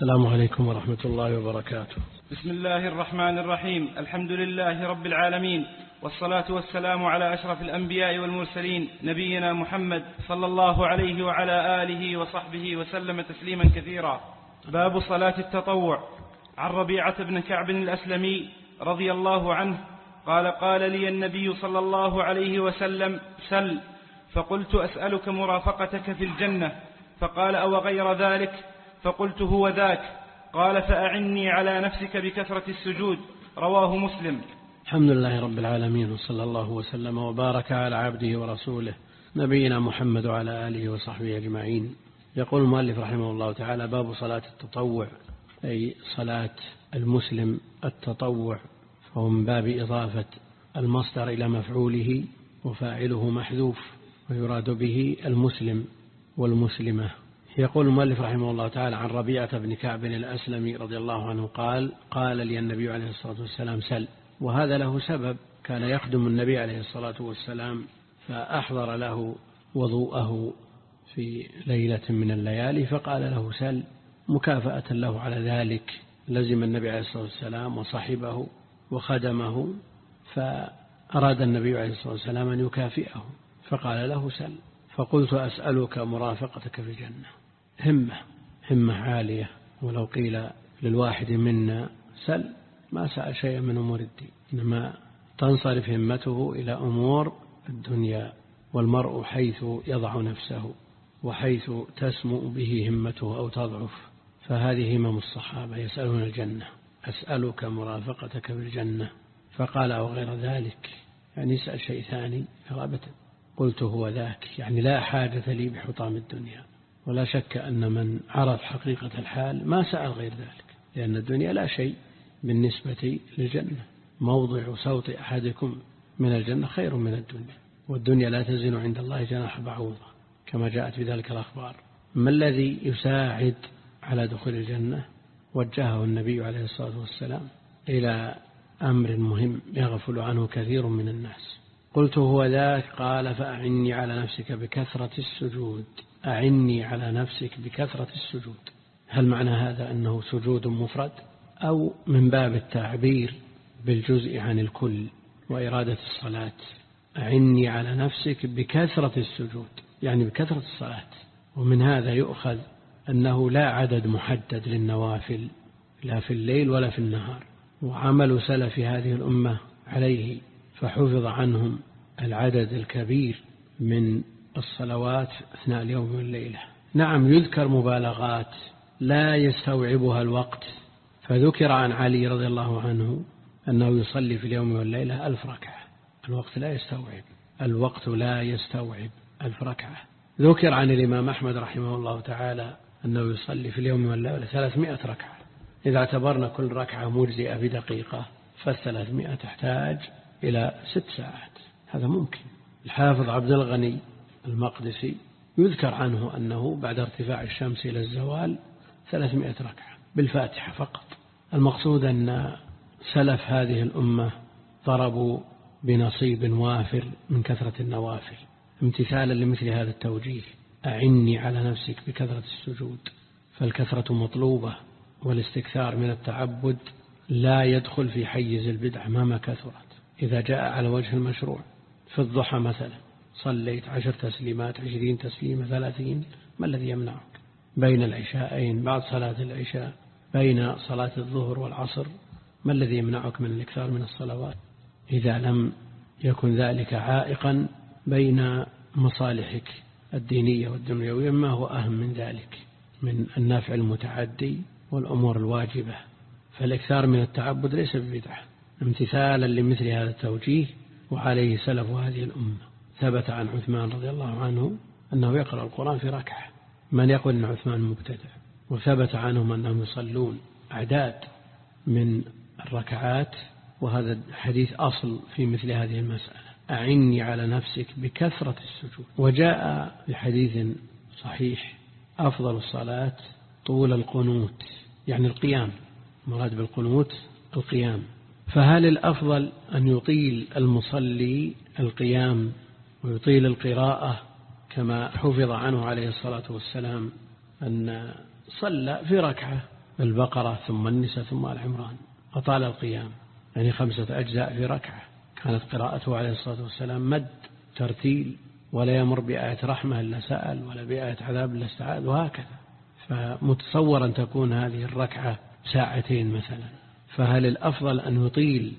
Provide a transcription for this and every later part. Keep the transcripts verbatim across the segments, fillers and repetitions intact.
السلام عليكم ورحمة الله وبركاته. بسم الله الرحمن الرحيم. الحمد لله رب العالمين، والصلاة والسلام على أشرف الأنبياء والمرسلين، نبينا محمد صلى الله عليه وعلى آله وصحبه وسلم تسليما كثيرا. باب صلاة التطوع. عن ربيعة بن كعب الأسلمي رضي الله عنه قال: قال لي النبي صلى الله عليه وسلم: سل. فقلت: أسألك مرافقتك في الجنة. فقال: أو غير ذلك؟ فقلت: هو ذاك. قال: فأعني على نفسك بكثرة السجود. رواه مسلم. الحمد لله رب العالمين، وصلى الله وسلم وبارك على عبده ورسوله نبينا محمد وعلى آله وصحبه أجمعين. يقول المؤلف رحمه الله تعالى: باب صلاة التطوع، أي صلاة المسلم التطوع، فهو من باب إضافة المصدر إلى مفعوله وفاعله محذوف، ويراد به المسلم والمسلمة. يقول المؤلف رحمه الله تعالى: عن ربيعة بن كعب الأسلمي رضي الله عنه قال: قال لي النبي عليه الصلاة والسلام: سل. وهذا له سبب، كان يخدم النبي عليه الصلاة والسلام، فأحضر له وضوءه في ليلة من الليالي فقال له: سل، مكافأة له على ذلك. لزم النبي عليه الصلاة والسلام وصحبه وخدمه، فأراد النبي عليه الصلاة والسلام أن يكافئه فقال له: سل. فقلت: أسألك مرافقتك في الجنة. همة همة عالية، ولو قيل للواحد منا سل ما سأل شيئا من أمور الدين، إنما تنصرف همته إلى أمور الدنيا، والمرء حيث يضع نفسه وحيث تسمو به همته أو تضعف، فهذه همم الصحابة يسألون الجنة. أسألك مرافقتك في الجنة. فقال: أو غير ذلك؟ يعني يسأل شيء ثاني؟ أبدا. قلت: هو ذاك، يعني لا حاجة لي بحطام الدنيا. ولا شك أن من عرف حقيقة الحال ما سأل غير ذلك، لأن الدنيا لا شيء بالنسبة للجنة. موضع صوت أحدكم من الجنة خير من الدنيا، والدنيا لا تزن عند الله جناح بعوضة كما جاءت بذلك الأخبار. ما الذي يساعد على دخول الجنة؟ وجهه النبي عليه الصلاة والسلام إلى أمر مهم يغفل عنه كثير من الناس. قلت: هو ذاك. قال: فأعني على نفسك بكثرة السجود. أعني على نفسك بكثرة السجود. هل معنى هذا أنه سجود مفرد، أو من باب التعبير بالجزء عن الكل وإرادة الصلاة؟ أعني على نفسك بكثرة السجود، يعني بكثرة الصلاة. ومن هذا يؤخذ أنه لا عدد محدد للنوافل، لا في الليل ولا في النهار، وعمل سلف هذه الأمة عليه، فحفظ عنهم العدد الكبير من الصلوات أثناء اليوم والليلة. نعم، يذكر مبالغات لا يستوعبها الوقت، فذكر عن علي رضي الله عنه أنه يصلي في اليوم والليلة ألف ركعة. الوقت لا يستوعب الوقت لا يستوعب ألف ركعة. ذكر عن الإمام أحمد رحمه الله تعالى أنه يصلي في اليوم والليلة ثلاثمائة ركعة. إذا اعتبرنا كل ركعة مجزئة بدقيقة، فالثلاثمائة تحتاج إلى ست ساعات. هذا ممكن. الحافظ عبد الغني المقدسي يذكر عنه أنه بعد ارتفاع الشمس إلى الزوال ثلاثمائة ركعة بالفاتحة فقط. المقصود أن سلف هذه الأمة ضربوا بنصيب وافر من كثرة النوافل، امتثالا لمثل هذا التوجيه: أعني على نفسك بكثرة السجود. فالكثرة مطلوبة، والاستكثار من التعبد لا يدخل في حيز البدعة مهما كثرت. إذا جاء على وجه المشروع في الضحى مثلا صليت عشر تسليمات، عشرين تسليمة، ثلاثين، ما الذي يمنعك؟ بين العشاءين، بعد صلاة العشاء، بين صلاة الظهر والعصر، ما الذي يمنعك من الإكثار من الصلوات؟ إذا لم يكن ذلك عائقا بين مصالحك الدينية والدنيوية ما هو أهم من ذلك من النفع المتعدي والأمور الواجبة. فالإكثار من التعبد ليس ببدعة، امتثالا لمثل هذا التوجيه، وعليه سلف هذه الأمة. ثبت عن عثمان رضي الله عنه أنه يقرأ القرآن في ركعة. من يقول أن عثمان مبتدع؟ وثبت عنهم أنهم يصلون أعداد من الركعات، وهذا الحديث أصل في مثل هذه المسألة: أعني على نفسك بكثرة السجود. وجاء بحديث صحيح: أفضل الصلاة طول القنوت، يعني القيام، مراد بالقنوت القيام. فهل الأفضل أن يطيل المصلي القيام ويطيل القراءة كما حفظ عنه عليه الصلاة والسلام أن صلى في ركعة البقرة ثم النساء ثم آل عمران، أطال القيام، يعني خمسة أجزاء في ركعة. كانت قراءته عليه الصلاة والسلام مد ترتيل، ولا يمر بآية رحمة إلا سأل، ولا بآية عذاب إلا استعاذ، وهكذا. فمتصور أن تكون هذه الركعة ساعتين مثلا، فهل الأفضل أن يطيل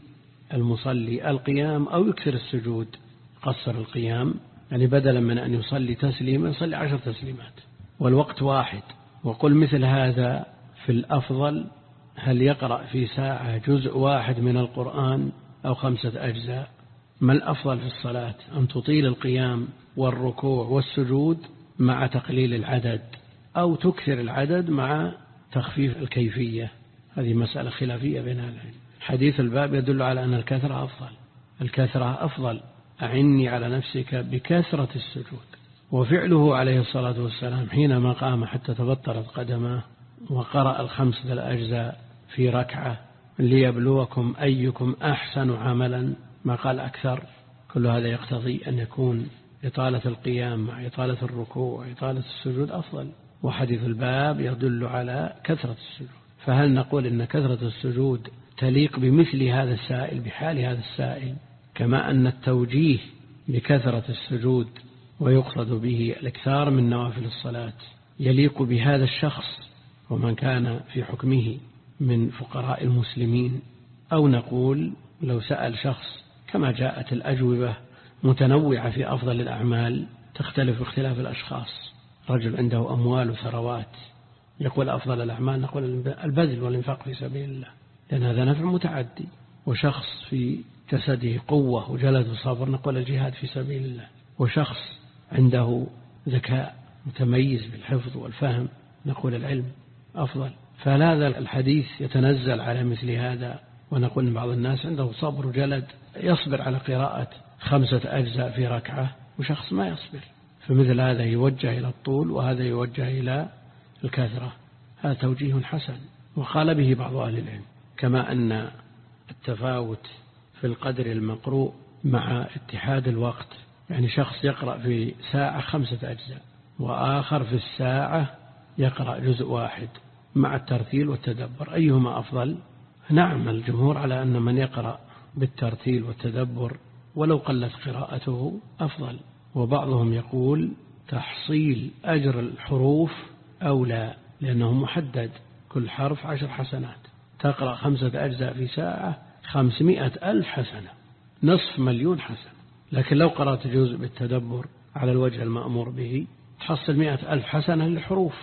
المصلي القيام أو يكثر السجود؟ قصر القيام، يعني بدلا من أن يصلي تسليما يصلي عشر تسليمات والوقت واحد. وقل مثل هذا في الأفضل، هل يقرأ في ساعة جزء واحد من القرآن أو خمسة أجزاء؟ ما الأفضل في الصلاة، أن تطيل القيام والركوع والسجود مع تقليل العدد، أو تكثر العدد مع تخفيف الكيفية؟ هذه مسألة خلافية بين أهل العلم. حديث الباب يدل على أن الكثرة أفضل، الكثرة أفضل. أعني على نفسك بكثرة السجود. وفعله عليه الصلاة والسلام حينما قام حتى تبطرت قدماه وقرأ الخمسة الأجزاء في ركعة ليبلوكم أيكم أحسن عملا، ما قال أكثر. كل هذا يقتضي أن يكون إطالة القيام مع إطالة الركوع وإطالة السجود أفضل. وحديث الباب يدل على كثرة السجود. فهل نقول إن كثرة السجود تليق بمثل هذا السائل، بحال هذا السائل، كما أن التوجيه بكثرة السجود ويقصد به الإكثار من نوافل الصلاة يليق بهذا الشخص ومن كان في حكمه من فقراء المسلمين؟ أو نقول لو سأل شخص كما جاءت الأجوبة متنوعة في أفضل الأعمال تختلف باختلاف الأشخاص، رجل عنده أموال وثروات يقول أفضل الأعمال نقول البذل والإنفاق في سبيل الله، لأن هذا نفع متعدي. وشخص في جسده قوة وجلد وصبر نقول الجهاد في سبيل الله. وشخص عنده ذكاء متميز بالحفظ والفهم نقول العلم أفضل. فهذا الحديث يتنزل على مثل هذا، ونقول بعض الناس عنده صبر وجلد يصبر على قراءة خمسة أجزاء في ركعة، وشخص ما يصبر، فمثل هذا يوجه إلى الطول وهذا يوجه إلى الكثرة. هذا توجيه حسن وقال به بعض أهل العلم. كما أن التفاوت في القدر المقروء مع اتحاد الوقت، يعني شخص يقرأ في ساعة خمسة أجزاء وآخر في الساعة يقرأ جزء واحد مع الترتيل والتدبر، أيهما أفضل؟ نعم، الجمهور على أن من يقرأ بالترتيل والتدبر ولو قلت قراءته أفضل. وبعضهم يقول تحصيل أجر الحروف أولى، لأنه محدد، كل حرف عشر حسنات. تقرأ خمسة أجزاء في ساعة خمسمائة ألف حسنة، نصف مليون حسنة. لكن لو قرأت جزء بالتدبر على الوجه المأمور به تحصل مئة ألف حسنة للحروف،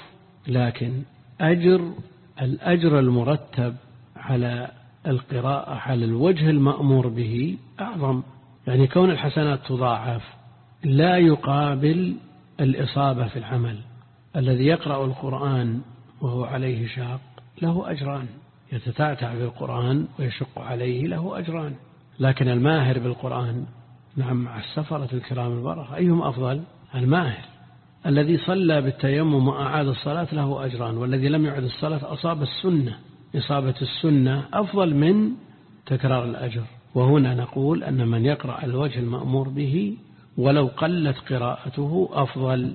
لكن أجر الأجر المرتب على القراءة على الوجه المأمور به أعظم. يعني كون الحسنات تضاعف لا يقابل الإصابة في العمل. الذي يقرأ القرآن وهو عليه شاق له أجران، يتتعتع بالقرآن ويشق عليه له أجران. لكن الماهر بالقرآن نعم مع السفرة الكرام البررة أيهم أفضل؟ الماهر. الذي صلى بالتيمم وأعاد الصلاة له أجران، والذي لم يعد الصلاة أصاب السنة. إصابة السنة أفضل من تكرار الأجر. وهنا نقول أن من يقرأ الوجه المأمور به ولو قلت قراءته أفضل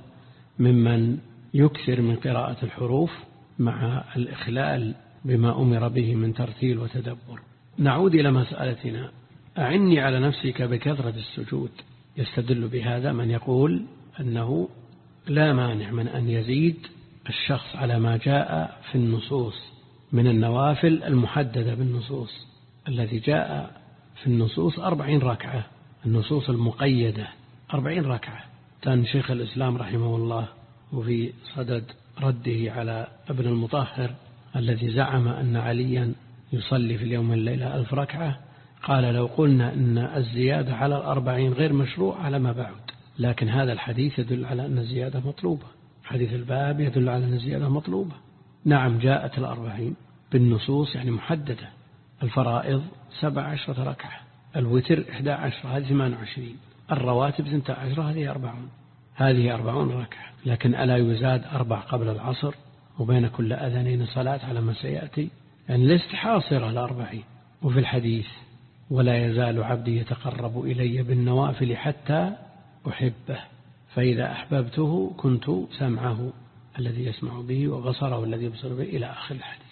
ممن يكثر من قراءة الحروف مع الإخلال بما أمر به من ترتيل وتدبر. نعود إلى مسألتنا. أعني على نفسك بكثرة السجود. يستدل بهذا من يقول أنه لا مانع من أن يزيد الشخص على ما جاء في النصوص من النوافل المحددة بالنصوص. الذي جاء في النصوص أربعين ركعة، النصوص المقيدة أربعين ركعة. كان شيخ الإسلام رحمه الله وفي صدد رده على ابن المطهر الذي زعم أن عليا يصلي في اليوم والليلة ألف ركعة، قال لو قلنا أن الزيادة على الأربعين غير مشروع على ما بعد، لكن هذا الحديث يدل على أن الزيادة مطلوبة. حديث الباب يدل على أن الزيادة مطلوبة. نعم جاءت الأربعين بالنصوص يعني محددة. الفرائض سبع عشرة ركعة، الوتر إحدى عشرة هذه ثمان وعشرين، الرواتب ثنتا عشرة هذه أربعون، هذه أربعون ركعة. لكن ألا يزاد أربع قبل العصر وبين كل أذانين صلاة على ما سيأتي؟ يعني ليست حاصرة الأربعين. وفي الحديث ولا يزال عبدي يتقرب إلي بالنوافل حتى أحبه، فإذا أحببته كنت سمعه الذي يسمع به وبصره الذي يبصر به إلى آخر الحديث.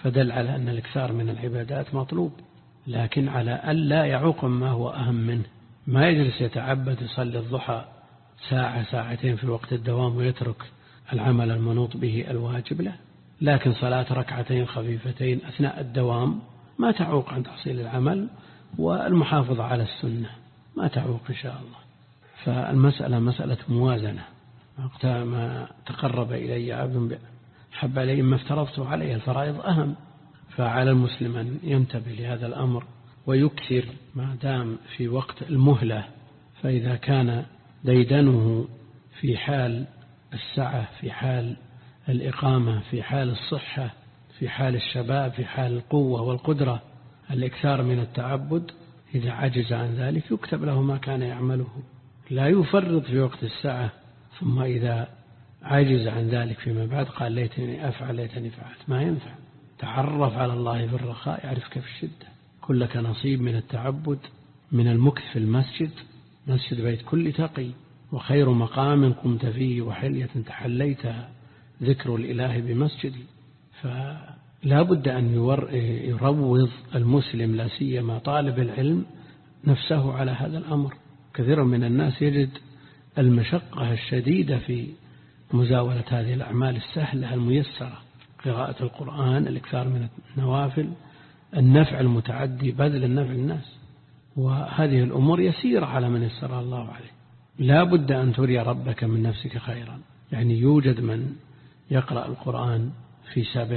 فدل على أن الإكثار من العبادات مطلوب، لكن على ألا يعوق ما هو أهم منه. ما يجلس يتعبد يصلي الضحى ساعة ساعتين في وقت الدوام ويترك العمل المنوط به الواجب له، لكن صلاة ركعتين خفيفتين أثناء الدوام ما تعوق عن تحصيل العمل، والمحافظة على السنة ما تعوق إن شاء الله. فالمسألة مسألة موازنة، ما تقرب إلي عبد حب علي ما افترضته عليه، الفرائض أهم، فعلى المسلم أن ينتبه لهذا الأمر ويكثر ما دام في وقت المهلة. فإذا كان ديدنه في حال السعة، في حال الإقامة، في حال الصحة، في حال الشباب، في حال القوة والقدرة، الإكثار من التعبد، إذا عجز عن ذلك يكتب له ما كان يعمله، لا يفرط في وقت السعة ثم إذا عجز عن ذلك فيما بعد قال ليتني أفعل ليتني فعلت. ما ينفع. تعرف على الله في الرخاء يعرفك في الشدة. كلك نصيب من التعبد، من المكث في المسجد، مسجد بيت كل تقي، وخير مقام قمت فيه وحلية تحليتها ذكر الإله بمسجدي. فلا بد أن يروض المسلم لا سيما طالب العلم نفسه على هذا الأمر. كثير من الناس يجد المشقة الشديدة في مزاولة هذه الأعمال السهلة الميسرة، قراءة القرآن، الإكثار من النوافل، النفع المتعدي، بذل النفع الناس، وهذه الأمور يسيرة على من يسر الله عليه. لا بد أن تري ربك من نفسك خيرا. يعني يوجد من يقرأ القرآن في سبع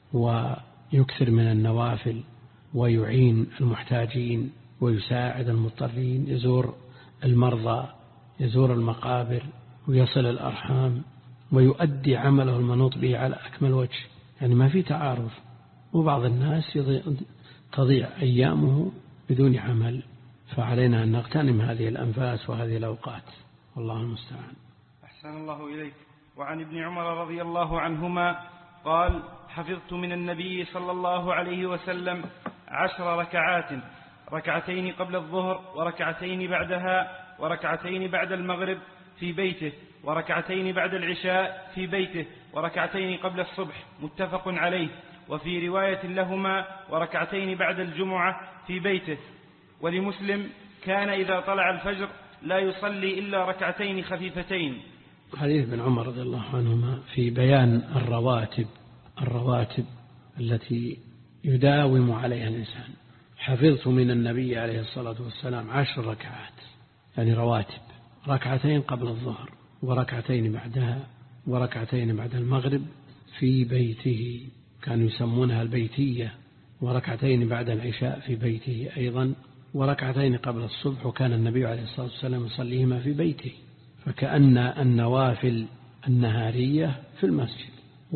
ويكثر من النوافل ويعين المحتاجين ويساعد المضطرين، يزور المرضى، يزور المقابر، ويصل الأرحام، ويؤدي عمله المنوط به على أكمل وجه. يعني ما في تعارض. وبعض الناس تضيع أيامه بدون عمل. فعلينا أن نغتنم هذه الأنفاس وهذه الأوقات، والله المستعان. أحسن الله إليك. وعن ابن عمر رضي الله عنهما قال: حفظت من النبي صلى الله عليه وسلم عشر ركعات، ركعتين قبل الظهر وركعتين بعدها وركعتين بعد المغرب في بيته، وركعتين بعد العشاء في بيته، وركعتين قبل الصبح، متفق عليه. وفي رواية لهما: وركعتين بعد الجمعة في بيته. ولمسلم: كان إذا طلع الفجر لا يصلي إلا ركعتين خفيفتين. حديث ابن عمر رضي الله عنهما في بيان الرواتب الرواتب التي يداوم عليها الإنسان. حفظت من النبي عليه الصلاة والسلام عشر ركعات، يعني رواتب، ركعتين قبل الظهر وركعتين بعدها وركعتين بعد المغرب في بيته، كانوا يسمونها البيتية، وركعتين بعد العشاء في بيته أيضا، وركعتين قبل الصبح، وكان النبي عليه الصلاة والسلام يصليهما في بيته. فكأن النوافل النهارية في المسجد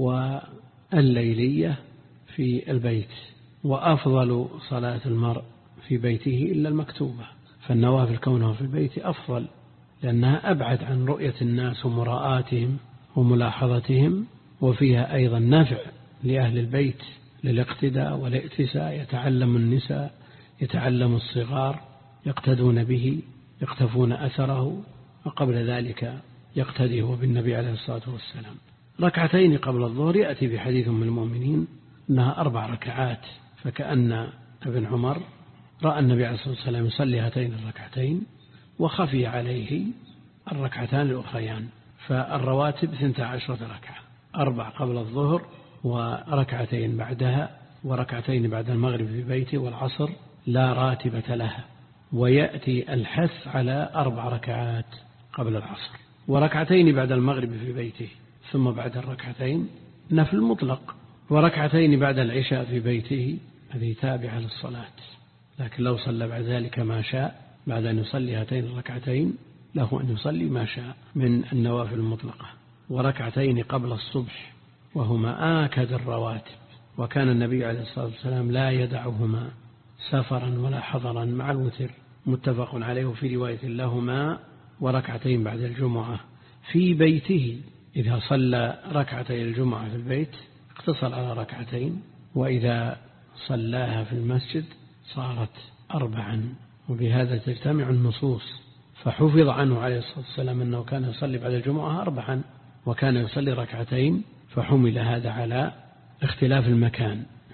والليلية في البيت. وأفضل صلاة المرء في بيته إلا المكتوبة، فالنوافل كونها في البيت أفضل، لأنها أبعد عن رؤية الناس ومراءاتهم وملاحظتهم، وفيها أيضا نفع لأهل البيت للاقتداء والائتساء. يتعلم النساء، يتعلم الصغار، يقتدون به، يقتفون أثره، وقبل ذلك يقتدي هو بالنبي عليه الصلاة والسلام. ركعتين قبل الظهر يأتي في حديث من المؤمنين أنها أربع ركعات، فكأن ابن عمر رأى النبي عليه الصلاة والسلام يصلي هاتين الركعتين وخفي عليه الركعتان الأخريان. فالرواتب ثنتا عشرة ركعة، أربع قبل الظهر وركعتين بعدها وركعتين بعد المغرب في بيته، والعصر لا راتبة لها. ويأتي الحث على أربع ركعات قبل العصر وركعتين بعد المغرب في بيته، ثم بعد الركعتين نفل مطلق، وركعتين بعد العشاء في بيته، هذه تابعة للصلاة. لكن لو صلى بعد ذلك ما شاء، بعد أن يصلي هاتين الركعتين له أن يصلي ما شاء من النوافل المطلقة. وركعتين قبل الصبح وهما آكد الرواتب، وكان النبي عليه الصلاة والسلام لا يدعهما سفرا ولا حضرا مع الوتر، متفق عليه. في رواية لهما: وركعتين بعد الجمعة في بيته. إذا صلى ركعتي الجمعة في البيت اقتصر على ركعتين، وإذا صلاها في المسجد صارت أربعا. وبهذا تجتمع النصوص. فحفظ عنه عليه الصلاة والسلام أنه كان يصلي بعد الجمعة أربعا، وكان يصلي ركعتين، فحمل هذا على اختلاف المكان.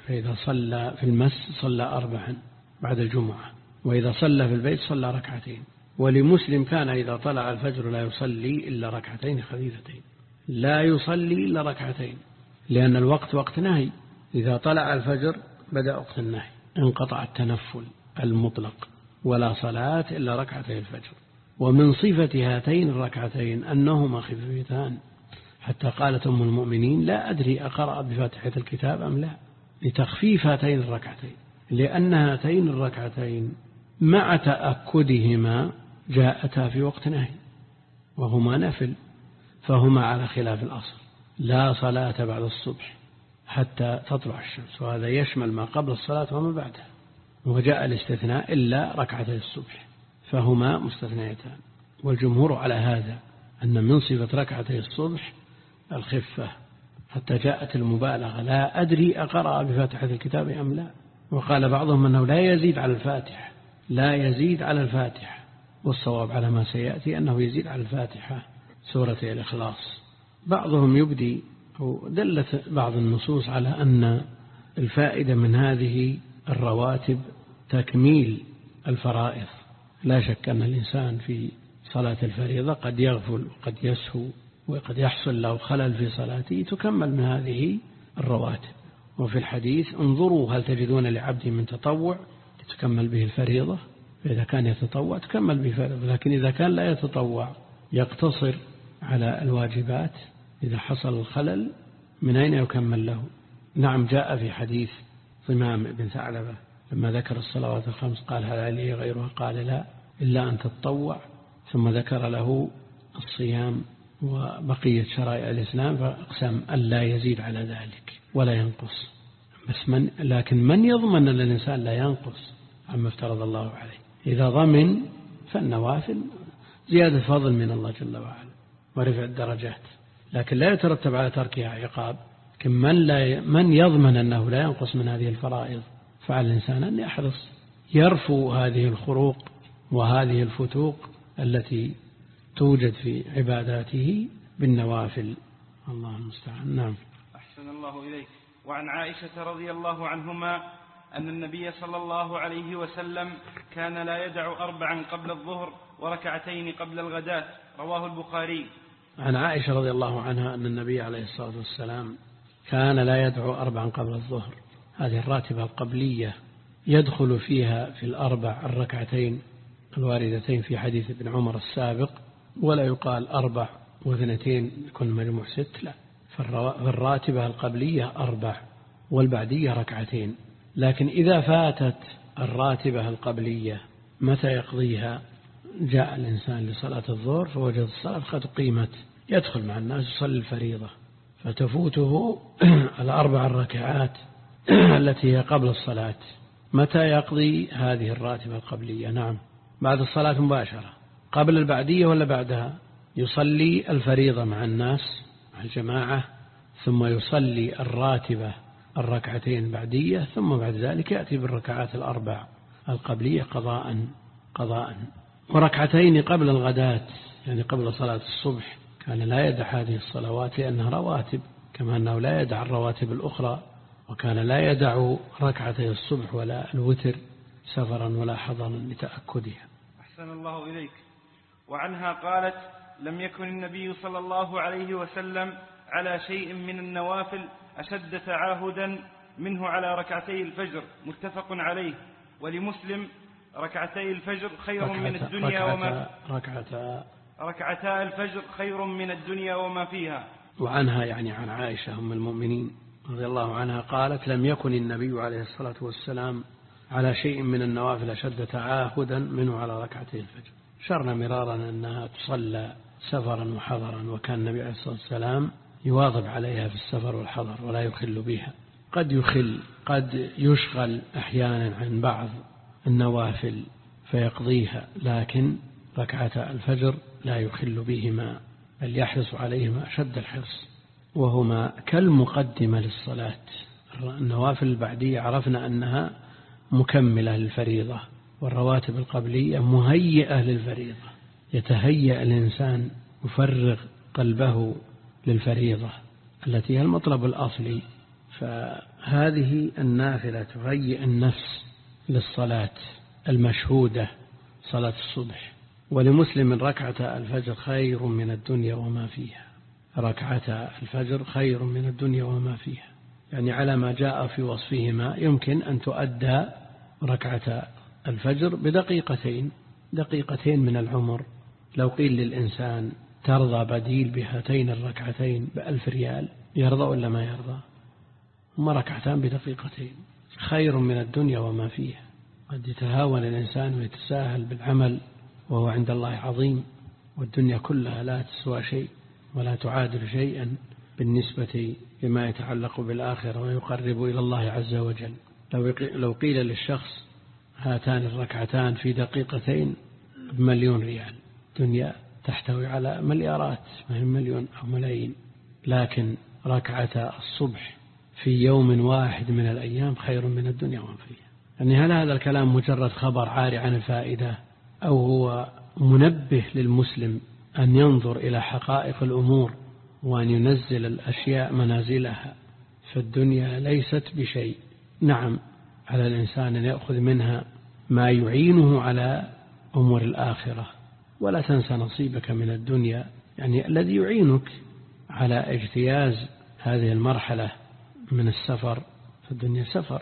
فإذا صلى في المسجد صلى أربعا بعد الجمعة، وإذا صلى في البيت صلى ركعتين. ولمسلم كان إذا طلع الفجر لا يصلي إلا ركعتين خفيفتين، لا يصلي إلا ركعتين، لأن الوقت وقت نهي. إذا طلع الفجر بدأ وقت النهي، انقطع التنفل المطلق، ولا صلاة إلا ركعتي الفجر. ومن صفة هاتين الركعتين أنهما خفيفتان، حتى قالت أم المؤمنين لا أدري أقرأ بفاتحة الكتاب أم لا، لتخفيف هاتين الركعتين، لأن هاتين الركعتين مع تأكدهما جاءتا في وقت نهي وهما نفل، فهما على خلاف الأصل، لا صلاة بعد الصبح حتى تطلع الشمس، وهذا يشمل ما قبل الصلاة وما بعدها. وجاء الاستثناء إلا ركعتي الصبح، فهما مستثنيتان. والجمهور على هذا أن من صفة ركعتي الصبح الخفة، حتى جاءت المبالغة لا أدري أقرأ بفاتحة الكتاب أم لا. وقال بعضهم أنه لا يزيد على الفاتحة، لا يزيد على الفاتحة، والصواب على ما سيأتي أنه يزيد على الفاتحة سورة الإخلاص. بعضهم يبدي أو دلت بعض النصوص على أن الفائدة من هذه الرواتب تكميل الفرائض. لا شك أن الإنسان في صلاة الفريضة قد يغفل وقد يسهو وقد يحصل له خلل في صلاته، تكمل من هذه الرواتب. وفي الحديث انظروا هل تجدون لعبد من تطوع تكمل به الفريضة، فإذا كان يتطوع تكمل به الفريضة، لكن إذا كان لا يتطوع يقتصر على الواجبات، إذا حصل الخلل من أين يكمل له؟ نعم، جاء في حديث ضمام بن ثعلبة لما ذكر الصلوات الخمس قال هل عليه غيرها؟ قال لا إلا أن تتطوع، ثم ذكر له الصيام وبقية شرائع الإسلام، فأقسم أن لا يزيد على ذلك ولا ينقص. بس من لكن من يضمن أن الإنسان لا ينقص عما افترض الله عليه؟ إذا ضمن فالنوافل زيادة فضل من الله جل وعلا ورفع الدرجات، لكن لا يترتب على تركها عقاب. لكن من, لا من يضمن أنه لا ينقص من هذه الفرائض، فعلى الإنسان أن يحرص يرفو هذه الخروق وهذه الفتوق التي توجد في عباداته بالنوافل. الله المستعان. نعم. أحسن الله إليك. وعن عائشة رضي الله عنهما أن النبي صلى الله عليه وسلم كان لا يدع أربعا قبل الظهر وركعتين قبل الغداة، رواه البخاري. عن عائشة رضي الله عنها أن النبي عليه الصلاة والسلام كان لا يدعو أربعا قبل الظهر، هذه الراتبة القبلية يدخل فيها في الأربع الركعتين الواردتين في حديث ابن عمر السابق، ولا يقال أربع واثنتين يكون مجموع ست، لا، فالراتبة القبلية أربع والبعدية ركعتين. لكن إذا فاتت الراتبة القبلية متى يقضيها؟ جاء الإنسان لصلاة الظهر فوجد الصلاة قد قيمت، يدخل مع الناس يصلي الفريضة، فتفوته الأربع الركعات التي هي قبل الصلاة. متى يقضي هذه الراتبة القبلية؟ نعم، بعد الصلاة مباشرة. قبل البعدية ولا بعدها؟ يصلي الفريضة مع الناس مع الجماعة، ثم يصلي الراتبة الركعتين بعدية، ثم بعد ذلك يأتي بالركعات الأربع القبلية قضاء قضاء. وركعتين قبل الغداة يعني قبل صلاة الصبح كان لا يدع هذه الصلوات لأنها رواتب، كما أنه لا يدع الرواتب الأخرى، وكان لا يدع ركعتي الصبح ولا الوتر سفرا ولا حضرا لتأكدها. أحسن الله إليك. وعنها قالت لم يكن النبي صلى الله عليه وسلم على شيء من النوافل أشد تعاهدا منه على ركعتي الفجر، متفق عليه. ولمسلم ركعتي الفجر خير من الدنيا وما ركعتا ركعتا الفجر خير من الدنيا وما فيها. وعنها يعني عن عائشة أم المؤمنين رضي الله عنها قالت لم يكن النبي عليه الصلاة والسلام على شيء من النوافل أشد تعاهدا منه على ركعتي الفجر. شرنا مرارا أنها تصلى سفرا وحضرا، وكان النبي عليه الصلاة والسلام يواظب عليها في السفر والحضر ولا يخل بها. قد يخل قد يشغل أحيانا عن بعض النوافل فيقضيها، لكن ركعتا الفجر لا يخل بهما بل يحرص عليهما أشد الحرص، وهما كالمقدمة للصلاة. النوافل البعدية عرفنا أنها مكملة للفريضة، والرواتب القبلية مهيئة للفريضة، يتهيأ الإنسان يفرغ قلبه للفريضة التي هي المطلب الأصلي فهذه النافلة تهيئ النفس للصلاة المشهودة صلاة الصبح. ولمسلم ركعة الفجر خير من الدنيا وما فيها، ركعة الفجر خير من الدنيا وما فيها، يعني على ما جاء في وصفهما يمكن أن تؤدى ركعة الفجر بدقيقتين، دقيقتين من العمر. لو قيل للإنسان ترضى بديل بهاتين الركعتين بألف ريال، يرضى ولا ما يرضى؟ هما ركعتان بدقيقتين خير من الدنيا وما فيها. قد يتهاون الإنسان ويتساهل بالعمل وهو عند الله عظيم، والدنيا كلها لا تسوى شيء ولا تعادل شيئا بالنسبة لما يتعلق بالآخرة ويقرب إلى الله عز وجل. لو قيل للشخص هاتان الركعتان في دقيقتين بمليون ريال، دنيا تحتوي على مليارات ما هي مليون أو ملايين، لكن ركعة الصبح في يوم واحد من الأيام خير من الدنيا وما فيها. يعني هل هذا الكلام مجرد خبر عاري عن الفائدة، أو هو منبه للمسلم أن ينظر إلى حقائق الأمور وأن ينزل الأشياء منازلها؟ فالدنيا ليست بشيء. نعم، على الإنسان أن يأخذ منها ما يعينه على أمور الآخرة، ولا تنسى نصيبك من الدنيا، يعني الذي يعينك على اجتياز هذه المرحلة من السفر. فالدنيا سفر،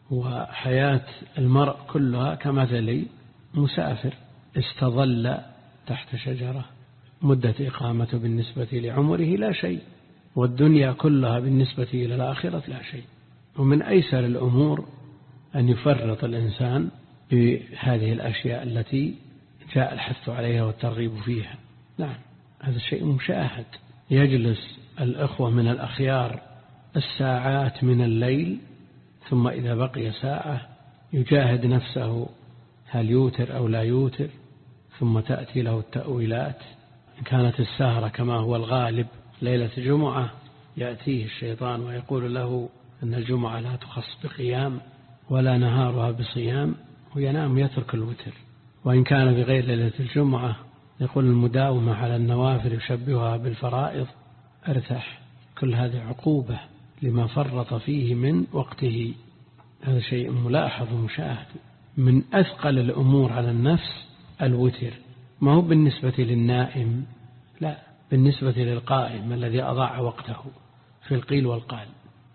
وحياة المرء كلها كمثل مسافر استظل تحت شجرة، مدة إقامته بالنسبة لعمره لا شيء، والدنيا كلها بالنسبة إلى الآخرة لا شيء. ومن أيسر الأمور أن يفرط الإنسان بهذه الأشياء التي جاء الحث عليها والترغيب فيها. نعم، هذا الشيء مشاهد. يجلس الأخوة من الأخيار الساعات من الليل، ثم إذا بقي ساعة يجاهد نفسه هل يوتر أو لا يوتر، ثم تأتي له التأويلات. إن كانت السهرة كما هو الغالب ليلة جمعة، يأتيه الشيطان ويقول له أن الجمعة لا تخص بقيام ولا نهارها بصيام، وينام يترك الوتر. وإن كان بغير ليلة الجمعة يقول المداومة على النوافل يشبهها بالفرائض أرتاح. كل هذه عقوبة لما فرط فيه من وقته. هذا شيء ملاحظ ومشاهد. من أثقل الأمور على النفس الوتر، ما هو بالنسبة للنائم، لا، بالنسبة للقائم الذي أضاع وقته في القيل والقال.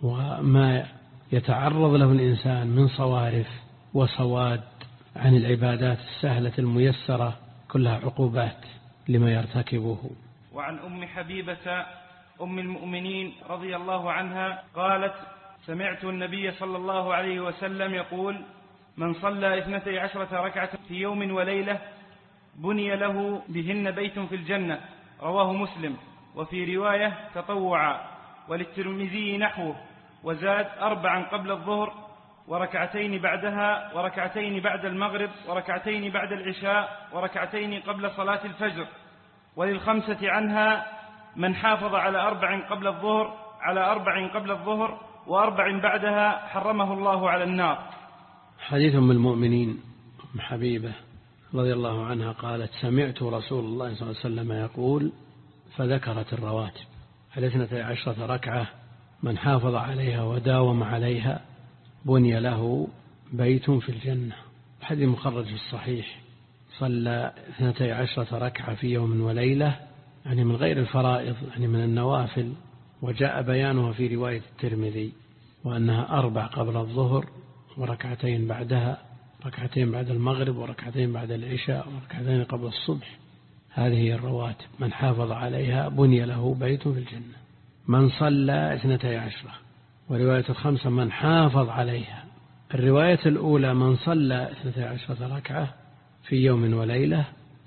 وما يتعرض له الإنسان من صوارف وصواد عن العبادات السهلة الميسرة كلها عقوبات لما يرتكبه. وعن أم حبيبة أم المؤمنين رضي الله عنها قالت: سمعت النبي صلى الله عليه وسلم يقول: من صلى اثنتي عشرة ركعة في يوم وليلة بني له بهن بيت في الجنة. رواه مسلم. وفي رواية تطوعا، وللترمذي نحوه، وزاد: أربعا قبل الظهر، وركعتين بعدها، وركعتين بعد المغرب، وركعتين بعد العشاء، وركعتين قبل صلاة الفجر. وللخمسة عنها: من حافظ على أربع قبل الظهر على أربع قبل الظهر وأربع بعدها حرمه الله على النار. حديث أم المؤمنين أم حبيبة رضي الله عنها قالت: سمعت رسول الله صلى الله عليه وسلم يقول، فذكرت الرواتب الاثنتي عشرة ركعة، من حافظ عليها وداوم عليها بني له بيت في الجنة. حديث مخرج في الصحيح. صلى اثنتي عشرة ركعة في يوم وليلة، يعني من غير الفرائض، يعني من النوافل. وجاء بيانها في رواية الترمذي، وأنها أربع قبل الظهر، وركعتين بعدها، ركعتين بعد المغرب، وركعتين بعد العشاء، وركعتين قبل الصبح. هذه هي الرواتب، من حافظ عليها بني له بيت في الجنة. من صلى اثنتي عشرة. ورواية الخمسة: من حافظ عليها. الرواية الأولى من صلى اثنتي عشرة ركعة في يوم وليلة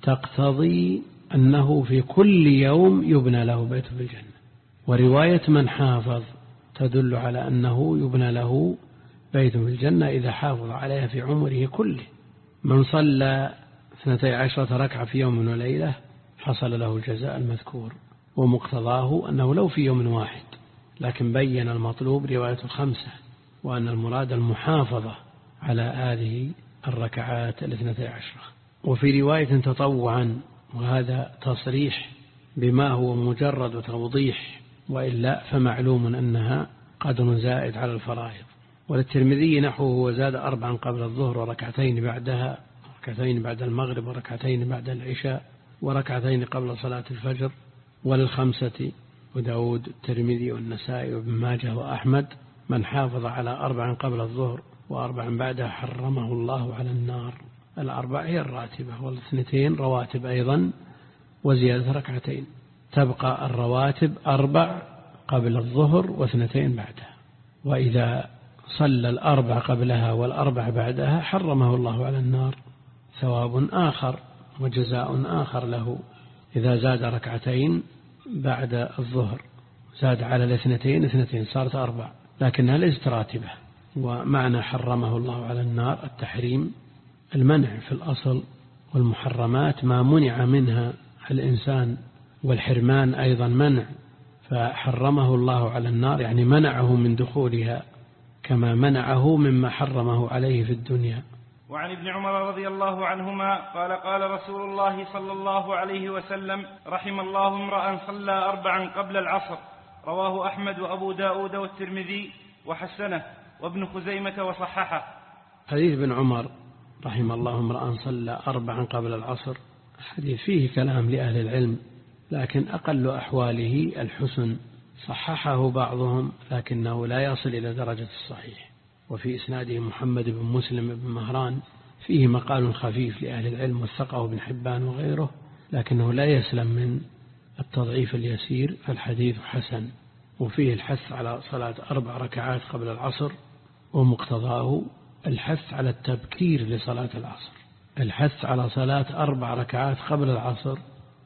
تقتضي أنه في كل يوم يبنى له بيت في الجنة. ورواية من حافظ تدل على أنه يبنى له بيت في الجنة إذا حافظ عليها في عمره كله. من صلى اثنتي عشرة ركعة في يوم وليلة حصل له الجزاء المذكور، ومقتضاه أنه لو في يوم واحد، لكن بين المطلوب رواية الخمسة، وأن المراد المحافظة على هذه الركعات الاثنتي عشرة. وفي رواية تطوعا، وهذا تصريح بما هو مجرد توضيح، وإلا فمعلوم أنها قدر زائد على الفرائض. وللترمذي نحوه وزاد أربعا قبل الظهر وركعتين بعدها، ركعتين بعد المغرب وركعتين بعد العشاء وركعتين قبل صلاة الفجر. وللخمسة وداود الترمذي والنسائي وابن ماجه وأحمد من حافظ على أربع قبل الظهر وأربع بعدها حرمه الله على النار. الأربع هي الراتبة، والاثنتين رواتب أيضا وزيادة ركعتين. تبقى الرواتب أربع قبل الظهر واثنتين بعدها. وإذا صلى الأربع قبلها والأربع بعدها حرمه الله على النار، ثواب آخر وجزاء آخر له. إذا زاد ركعتين بعد الظهر زاد على الاثنتين اثنتين صارت أربع، لكنها ليست راتبة. ومعنى حرمه الله على النار التحريم، المنع في الأصل، والمحرمات ما منع منها الإنسان، والحرمان أيضا منع، فحرمه الله على النار يعني منعه من دخولها كما منعه مما حرمه عليه في الدنيا. وعن ابن عمر رضي الله عنهما قال قال رسول الله صلى الله عليه وسلم: رحم الله امرأ صلى أربعا قبل العصر. رواه أحمد وأبو داود والترمذي وحسنه وابن خزيمة وصححه. حديث ابن عمر رحم الله امرأ صلى أربعا قبل العصر حديث فيه كلام لأهل العلم، لكن أقل أحواله الحسن. صححه بعضهم لكنه لا يصل إلى درجة الصحيح. وفي إسناده محمد بن مسلم بن مهران فيه مقال خفيف لأهل العلم وثقه ابن حبان وغيره، لكنه لا يسلم من التضعيف اليسير، فالحديث حسن. وفيه الحث على صلاة أربع ركعات قبل العصر، ومقتضاه الحث على التبكير لصلاة العصر. الحث على صلاة أربع ركعات قبل العصر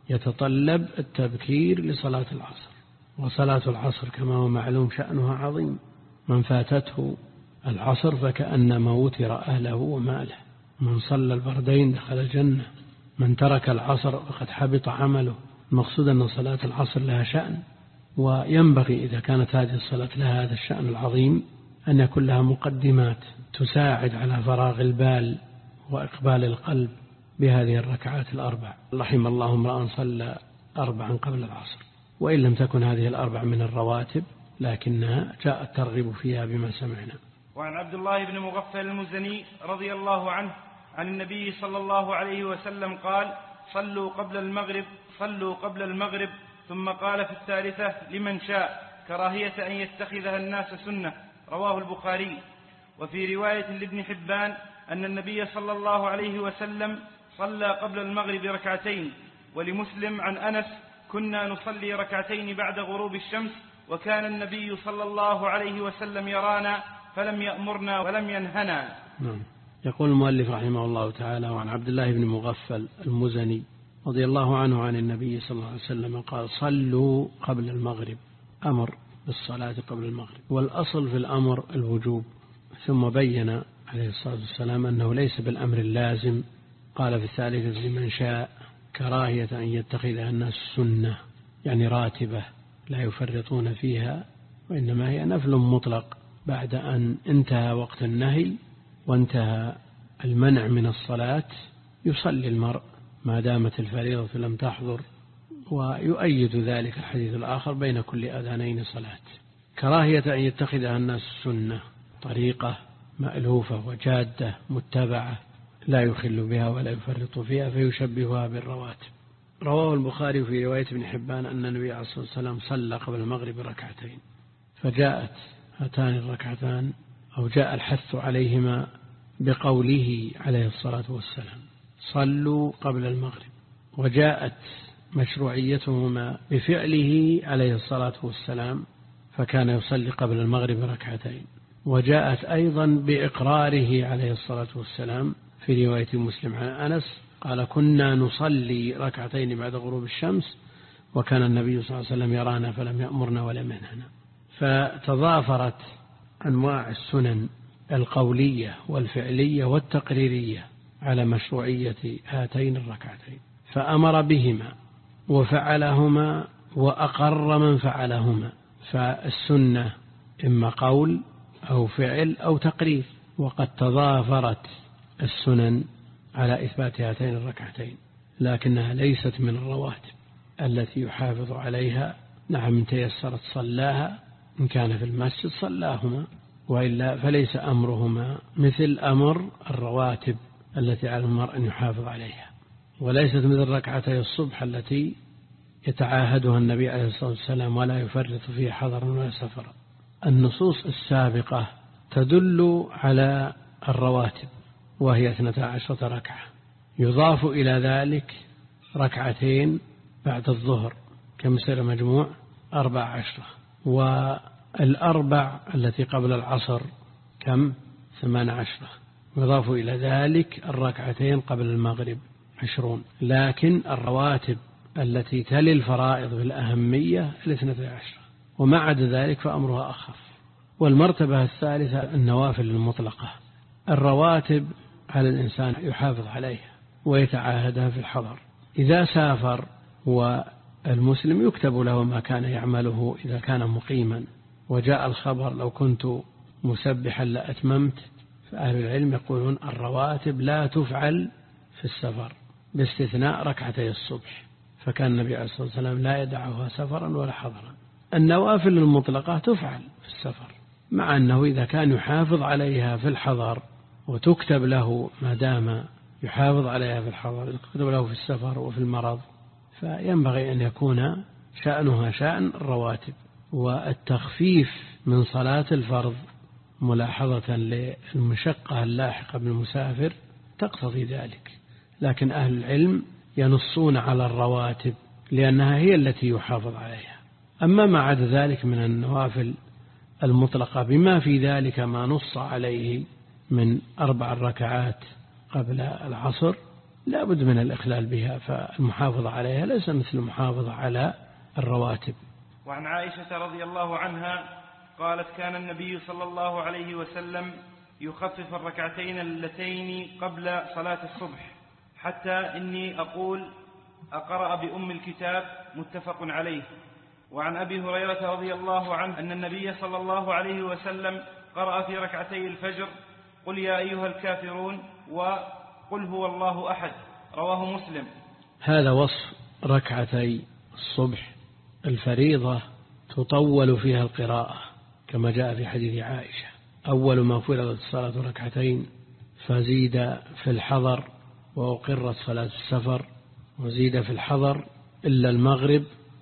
يتطلب التبكير لصلاة العصر. وصلاة العصر كما هو معلوم شأنها عظيم، من فاتته العصر فكأنما وتر أهله وماله. من صلى البردين دخل الجنة، من ترك العصر فقد حبط عمله. المقصود أن صلاة العصر لها شأن، وينبغي إذا كانت هذه الصلاة لها هذا الشأن العظيم أن يكون لها مقدمات تساعد على فراغ البال وإقبال القلب بهذه الركعات الأربع. رحم الله امرأ صلى أربعا قبل العصر. وإن لم تكن هذه الأربع من الرواتب لكنها جاء الترغيب فيها بما سمعنا. وعن عبد الله بن مغفل المزني رضي الله عنه عن النبي صلى الله عليه وسلم قال: صلوا قبل المغرب صلوا قبل المغرب. ثم قال في الثالثة: لمن شاء، كراهية أن يتخذها الناس سنة. رواه البخاري. وفي رواية لابن حبان أن النبي صلى الله عليه وسلم صلى قبل المغرب ركعتين. ولمسلم عن أنس: كنا نصلي ركعتين بعد غروب الشمس، وكان النبي صلى الله عليه وسلم يرانا فلم يأمرنا ولم ينهنا. نعم. يقول المؤلف رحمه الله تعالى: وعن عبد الله بن مغفل المزني رضي الله عنه عن النبي صلى الله عليه وسلم قال: صلوا قبل المغرب. أمر بالصلاة قبل المغرب، والأصل في الأمر الوجوب، ثم بين عليه الصلاة والسلام أنه ليس بالأمر اللازم. قال في الثالثة: لمن شاء، كراهية أن يتخذها الناس سنة، يعني راتبة لا يفرطون فيها، وإنما هي نفل مطلق بعد أن انتهى وقت النهي وانتهى المنع من الصلاة يصلي المرء ما دامت الفريضة لم تحضر. ويؤيد ذلك الحديث الآخر: بين كل أذانين صلاة. كراهية أن يتخذها الناس سنة، طريقة مألوفة وجادة متبعة لا يخل بها ولا يفرط فيها فيشبهها بالرواتب. رواه البخاري في رواية ابن حبان أن النبي عليه الصلاة والسلام صلى قبل المغرب ركعتين، فجاءت هاتان الركعتان أو جاء الحث عليهما بقوله عليه الصلاة والسلام: صلوا قبل المغرب، وجاءت مشروعيتهما بفعله عليه الصلاة والسلام فكان يصلي قبل المغرب ركعتين، وجاءت أيضا بإقراره عليه الصلاة والسلام في رواية مسلم عن أنس قال: كنا نصلي ركعتين بعد غروب الشمس، وكان النبي صلى الله عليه وسلم يرانا فلم يأمرنا ولم ينهنا. فتضافرت أنواع السنن القولية والفعلية والتقريرية على مشروعية هاتين الركعتين، فأمر بهما وفعلهما وأقر من فعلهما. فالسنة إما قول أو فعل أو تقرير، وقد تضافرت السنن على إثبات هاتين الركعتين، لكنها ليست من الرواتب التي يحافظ عليها. نعم، تيسرت صلاها إن كان في المسجد صلاهما، وإلا فليس أمرهما مثل أمر الرواتب التي على المرء أن يحافظ عليها، وليست مثل ركعتي الصبح التي يتعاهدها النبي عليه الصلاة والسلام ولا يفرط فيها حضرا ولا سفرا. النصوص السابقة تدل على الرواتب وهي اثنتا عشرة ركعة، يضاف إلى ذلك ركعتين بعد الظهر كم يصير مجموع أربع عشرة، والأربع التي قبل العصر كم ثمان عشرة، يضاف إلى ذلك الركعتين قبل المغرب عشرون. لكن الرواتب التي تلي الفرائض بالأهمية الاثنتا عشرة، وما عدا ذلك فأمرها أخف. والمرتبة الثالثة النوافل المطلقة. الرواتب على الإنسان يحافظ عليها ويتعاهدها في الحضر. إذا سافر والمسلم يكتب له ما كان يعمله إذا كان مقيما، وجاء الخبر لو كنت مسبحا لأتممت، فأهل العلم يقولون الرواتب لا تفعل في السفر باستثناء ركعتي الصبح، فكان النبي عليه الصلاة والسلام لا يدعها سفرا ولا حضرا. النوافل المطلقة تفعل في السفر، مع أنه إذا كان يحافظ عليها في الحضر وتكتب له ما دام يحافظ عليها في الحضر، تكتب له في السفر وفي المرض، فينبغي أن يكون شأنها شأن الرواتب. والتخفيف من صلاة الفرض ملاحظة للمشقة اللاحقة بالمسافر تقتضي ذلك، لكن أهل العلم ينصون على الرواتب لأنها هي التي يحافظ عليها. أما ما عدا ذلك من النوافل المطلقة بما في ذلك ما نص عليه من أربع ركعات قبل العصر لا بد من الإخلال بها، فالمحافظة عليها ليس مثل المحافظة على الرواتب. وعن عائشة رضي الله عنها قالت كان النبي صلى الله عليه وسلم يخفف الركعتين اللتين قبل صلاة الصبح حتى إني أقول أقرأ بأم الكتاب، متفق عليه. وعن أبي هريرة رضي الله عنه أن النبي صلى الله عليه وسلم قرأ في ركعتي الفجر قل يا أيها الكافرون وقل هو الله أحد، رواه مسلم. هذا وصف ركعتي الصبح. الفريضة تطول فيها القراءة كما جاء في حديث عائشة: أول ما فرضت الصلاة ركعتين، فزيد في الحضر وأقرت صلاة السفر، وزيد في الحضر إلا المغرب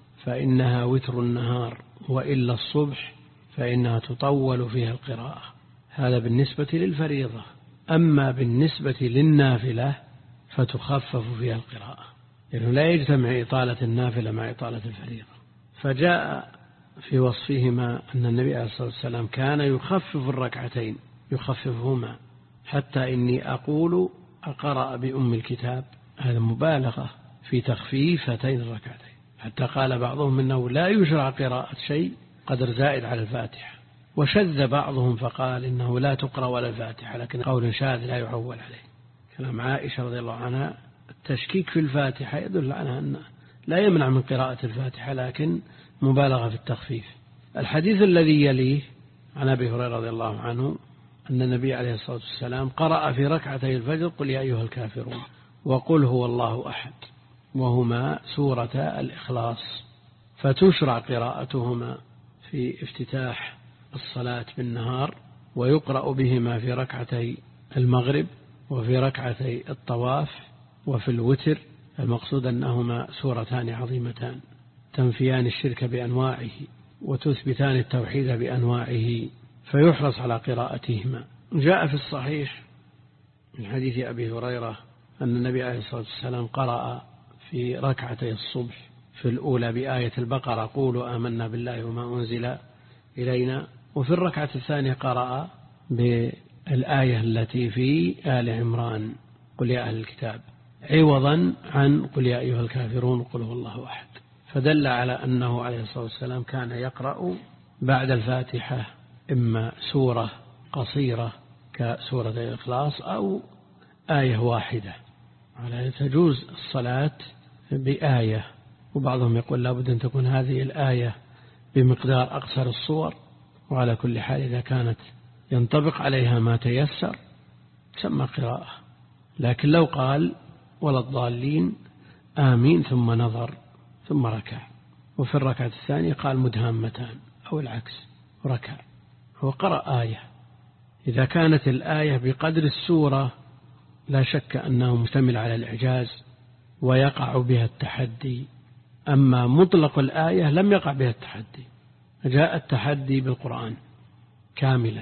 فإنها وتر النهار، وإلا الصبح فإنها تطول فيها القراءة. هذا بالنسبة للفريضة. أما بالنسبة للنافلة فتخفف فيها القراءة، لأنه لا يجتمع إطالة النافلة مع إطالة الفريضة. فجاء في وصفهما أن النبي عليه الصلاة والسلام كان يخفف الركعتين، يخففهما حتى إني أقول أقرأ بأم الكتاب. هذا مبالغة في تخفيف هاتين الركعتين، حتى قال بعضهم إنه لا يشرع قراءة شيء قدر زائد على الفاتحة. وشذ بعضهم فقال إنه لا تقرأ ولا الفاتحة، لكن قول شاذ لا يعول عليه. كلام عائشة رضي الله عنها التشكيك في الفاتحة يدل على أن لا يمنع من قراءة الفاتحة، لكن مبالغة في التخفيف. الحديث الذي يليه عن أبي هريرة رضي الله عنه أن النبي عليه الصلاة والسلام قرأ في ركعتي الفجر قل يا أيها الكافرون وقل هو الله أحد، وهما سورة الإخلاص، فتشرع قراءتهما في افتتاح الصلاة بالنهار، ويقرأ بهما في ركعتي المغرب وفي ركعتي الطواف وفي الوتر. المقصود أنهما سورتان عظيمتان تنفيان الشرك بأنواعه وتثبتان التوحيد بأنواعه، فيحرص على قراءتهما. جاء في الصحيح من حديث أبي هريرة أن النبي عليه الصلاة والسلام قرأ في ركعتي الصبح في الأولى بآية البقرة قولوا آمنا بالله وما أنزل إلينا، وفي الركعة الثانية قرأ بالآية التي في آل عمران قل يا أهل الكتاب، عوضا عن قل يا أيها الكافرون قل هو الله أحد. فدل على أنه عليه الصلاة والسلام كان يقرأ بعد الفاتحة إما سورة قصيرة كسورة الإخلاص أو آية واحدة، على تجوز الصلاة بآية. وبعضهم يقول لابد أن تكون هذه الآية بمقدار أقصر الصور، وعلى كل حال إذا كانت ينطبق عليها ما تيسر تسمى قراءة. لكن لو قال ولا الضالين آمين ثم نظر ثم ركع، وفي الركعة الثانية قال مدهامتان أو العكس، ركع، هو قرأ آية. إذا كانت الآية بقدر السورة لا شك أنه مشتمل على الإعجاز ويقع بها التحدي. أما مطلق الآية لم يقع بها التحدي، جاء التحدي بالقرآن كاملا،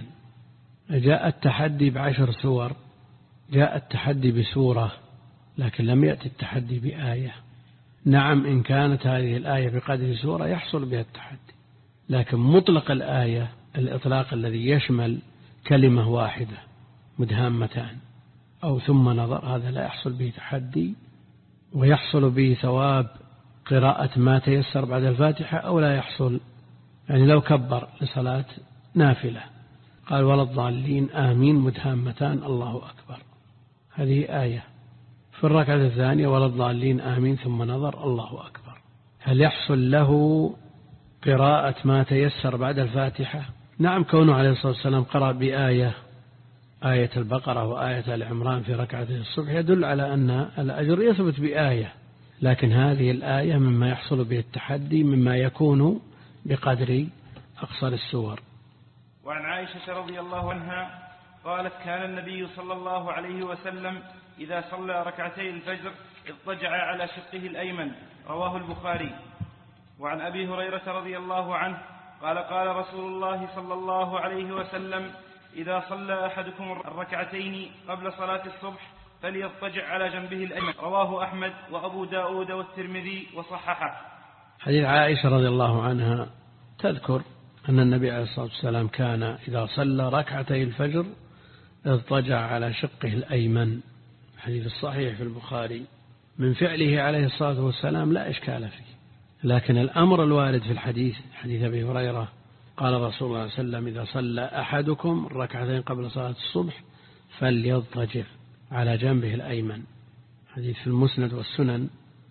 جاء التحدي بعشر سور، جاء التحدي بسورة، لكن لم يأتي التحدي بآية. نعم إن كانت هذه الآية بقدر سورة يحصل بها التحدي، لكن مطلق الآية الإطلاق الذي يشمل كلمة واحدة مدهامتان أو ثم نظر، هذا لا يحصل به تحدي، ويحصل به ثواب قراءة ما تيسر بعد الفاتحة أو لا يحصل. يعني لو كبر لصلاة نافلة قال ولا الضالين آمين مدهامتان الله أكبر، هذه آية. في الركعة الثانية ولا الضالين آمين ثم نظر الله أكبر، هل يحصل له قراءة ما تيسر بعد الفاتحة؟ نعم، كونه عليه الصلاة والسلام قرأ بآية آية البقرة وآية آل عمران في ركعتي الصبح يدل على أن الأجر يثبت بآية، لكن هذه الآية مما يحصل به التحدي مما يكون بقدر أقصر السور. وعن عائشة رضي الله عنها قالت كان النبي صلى الله عليه وسلم إذا صلى ركعتي الفجر اضطجع على شقه الأيمن، رواه البخاري. وعن أبي هريرة رضي الله عنه قال قال رسول الله صلى الله عليه وسلم إذا صلى أحدكم الركعتين قبل صلاة الصبح فليضطجع على جنبه الأيمن، رواه أحمد وأبو داود والترمذي وصححه. حديث عائشة رضي الله عنها تذكر أن النبي عليه الصلاة والسلام كان إذا صلى ركعتي الفجر اضطجع على شقه الأيمن، حديث الصحيح في البخاري. من فعله عليه الصلاة والسلام لا إشكال فيه، لكن الأمر الوارد في الحديث حديث أبي هريرة قال رسول الله صلى الله عليه وسلم إذا صلى أحدكم الركعتين قبل صلاة الصبح فليضطجع على جنبه الأيمن، حديث في المسند والسنن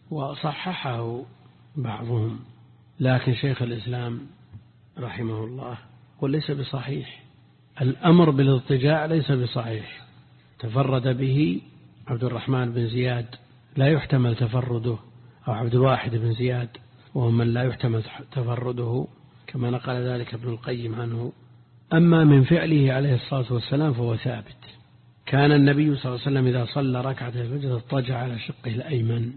وصححه بعضهم، لكن شيخ الإسلام رحمه الله قل ليس بصحيح، الأمر بالاضطجاع ليس بصحيح، تفرد به عبد الرحمن بن زياد لا يحتمل تفرده، أو عبد الواحد بن زياد وهو من لا يحتمل تفرده كما نقل ذلك ابن القيم عنه. أما من فعله عليه الصلاة والسلام فهو ثابت، كان النبي صلى الله عليه وسلم إذا صلى ركعة الفجر اضطجع على شقه الأيمن.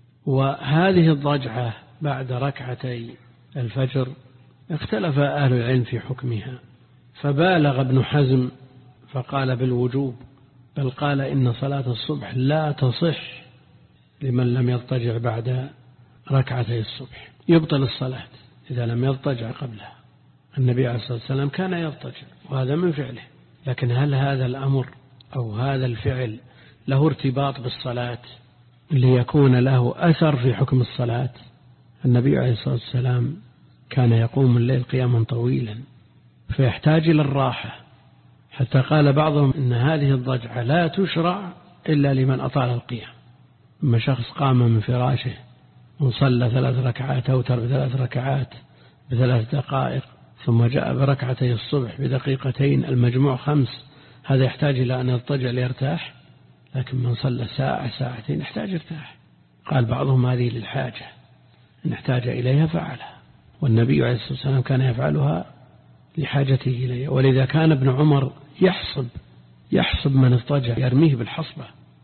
وهذه الضجعة بعد ركعتي الفجر اختلف أهل العلم في حكمها، فبالغ ابن حزم فقال بالوجوب، بل قال إن صلاة الصبح لا تصح لمن لم يضطجع بعد ركعتي الصبح، يبطل الصلاة إذا لم يضطجع قبلها. النبي عليه الصلاة والسلام كان يضطجع وهذا من فعله، لكن هل هذا الأمر أو هذا الفعل له ارتباط بالصلاة ليكون له أثر في حكم الصلاة؟ النبي عليه الصلاة والسلام كان يقوم الليل قياما طويلا فيحتاج إلى الراحة، حتى قال بعضهم إن هذه الضجعة لا تشرع إلا لمن أطال القيام. أما شخص قام من فراشه وصلى ثلاث ركعات أوتر بثلاث ركعات بثلاث دقائق ثم جاء بركعتي الصبح بدقيقتين المجموع خمس، هذا يحتاج إلى أن يضطجع ليرتاح، لكن من صلى ساعة ساعتين يحتاج يرتاح. قال بعضهم هذه للحاجة إن احتاج إليها فعلها، والنبي عليه الصلاة والسلام كان يفعلها لحاجته إليها، ولذا كان ابن عمر يحصب يحصب من اضطجع يرميه بالحصبة.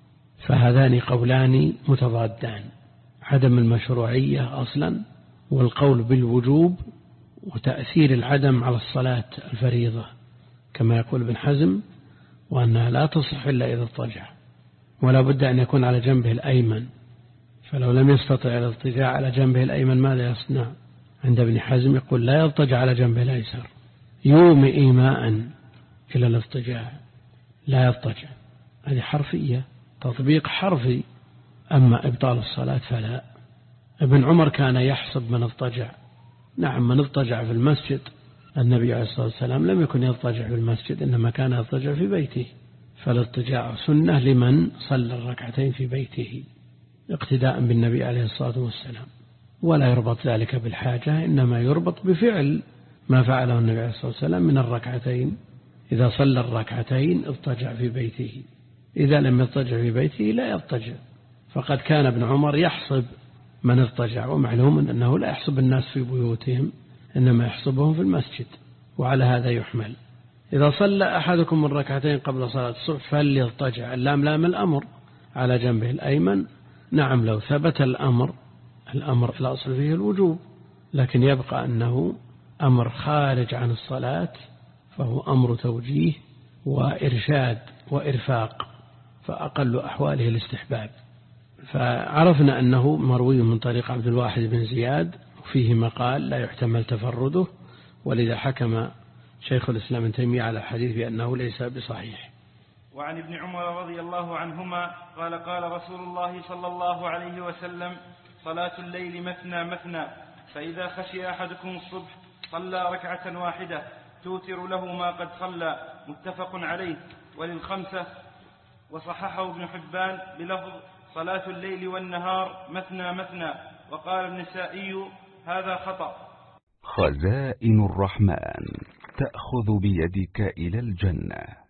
فهذان قولان متضادان، عدم المشروعية أصلا والقول بالوجوب وتأثير العدم على الصلاة الفريضة كما يقول ابن حزم، وأنها لا تصح إلا إذا اضطجع، ولا بد أن يكون على جنبه الأيمن، فلو لم يستطع الاضطجاع على جنبه الأيمن ماذا يصنع؟ عند ابن حزم يقول لا يضطجع على جنبه الأيسر، يومي إيماء إلى الاضطجاع لا يضطجع، هذه حرفية تطبيق حرفي. أما إبطال الصلاة فلا. ابن عمر كان يحسب من اضطجع، نعم من اضطجع في المسجد، النبي عليه الصلاة والسلام لم يكن يضطجع في المسجد إنما كان يضطجع في بيته، فالاضطجاع سنة لمن صلى الركعتين في بيته اقتداء بالنبي عليه الصلاة والسلام، ولا يربط ذلك بالحاجة، إنما يربط بفعل ما فعله النبي عليه الصلاة والسلام من الركعتين. إذا صلى الركعتين اضطجع في بيته، إذا لم يضطجع في بيته لا يضطجع. فقد كان ابن عمر يحسب من اضطجع، ومعلوم أنه لا يحسب الناس في بيوتهم إنما يحسبهم في المسجد، وعلى هذا يحمل. إذا صلى أحدكم من ركعتين قبل صلاة الصبح فليضطجع، اللام لام الأمر، على جنبه الأيمن. نعم لو ثبت الأمر الأمر الأصل فيه الوجوب، لكن يبقى أنه أمر خارج عن الصلاة، فهو أمر توجيه وإرشاد وإرفاق، فأقل أحواله الاستحباب. فعرفنا أنه مروي من طريق عبد الواحد بن زياد، وفيه مقال لا يحتمل تفرده، ولذا حكم شيخ الإسلام ابن تيمية على الحديث بأنه ليس بصحيح. وعن ابن عمر رضي الله عنهما قال قال رسول الله صلى الله عليه وسلم: صلاة الليل مثنى مثنى، فإذا خشي أحدكم الصبح صلى ركعة واحدة توتر له ما قد صلى. متفق عليه وللخمسة، وصححه ابن حبان بلفظ: صلاة الليل والنهار مثنى مثنى. وقال النسائي: هذا خطأ. خزائن الرحمن تأخذ بيدك إلى الجنة.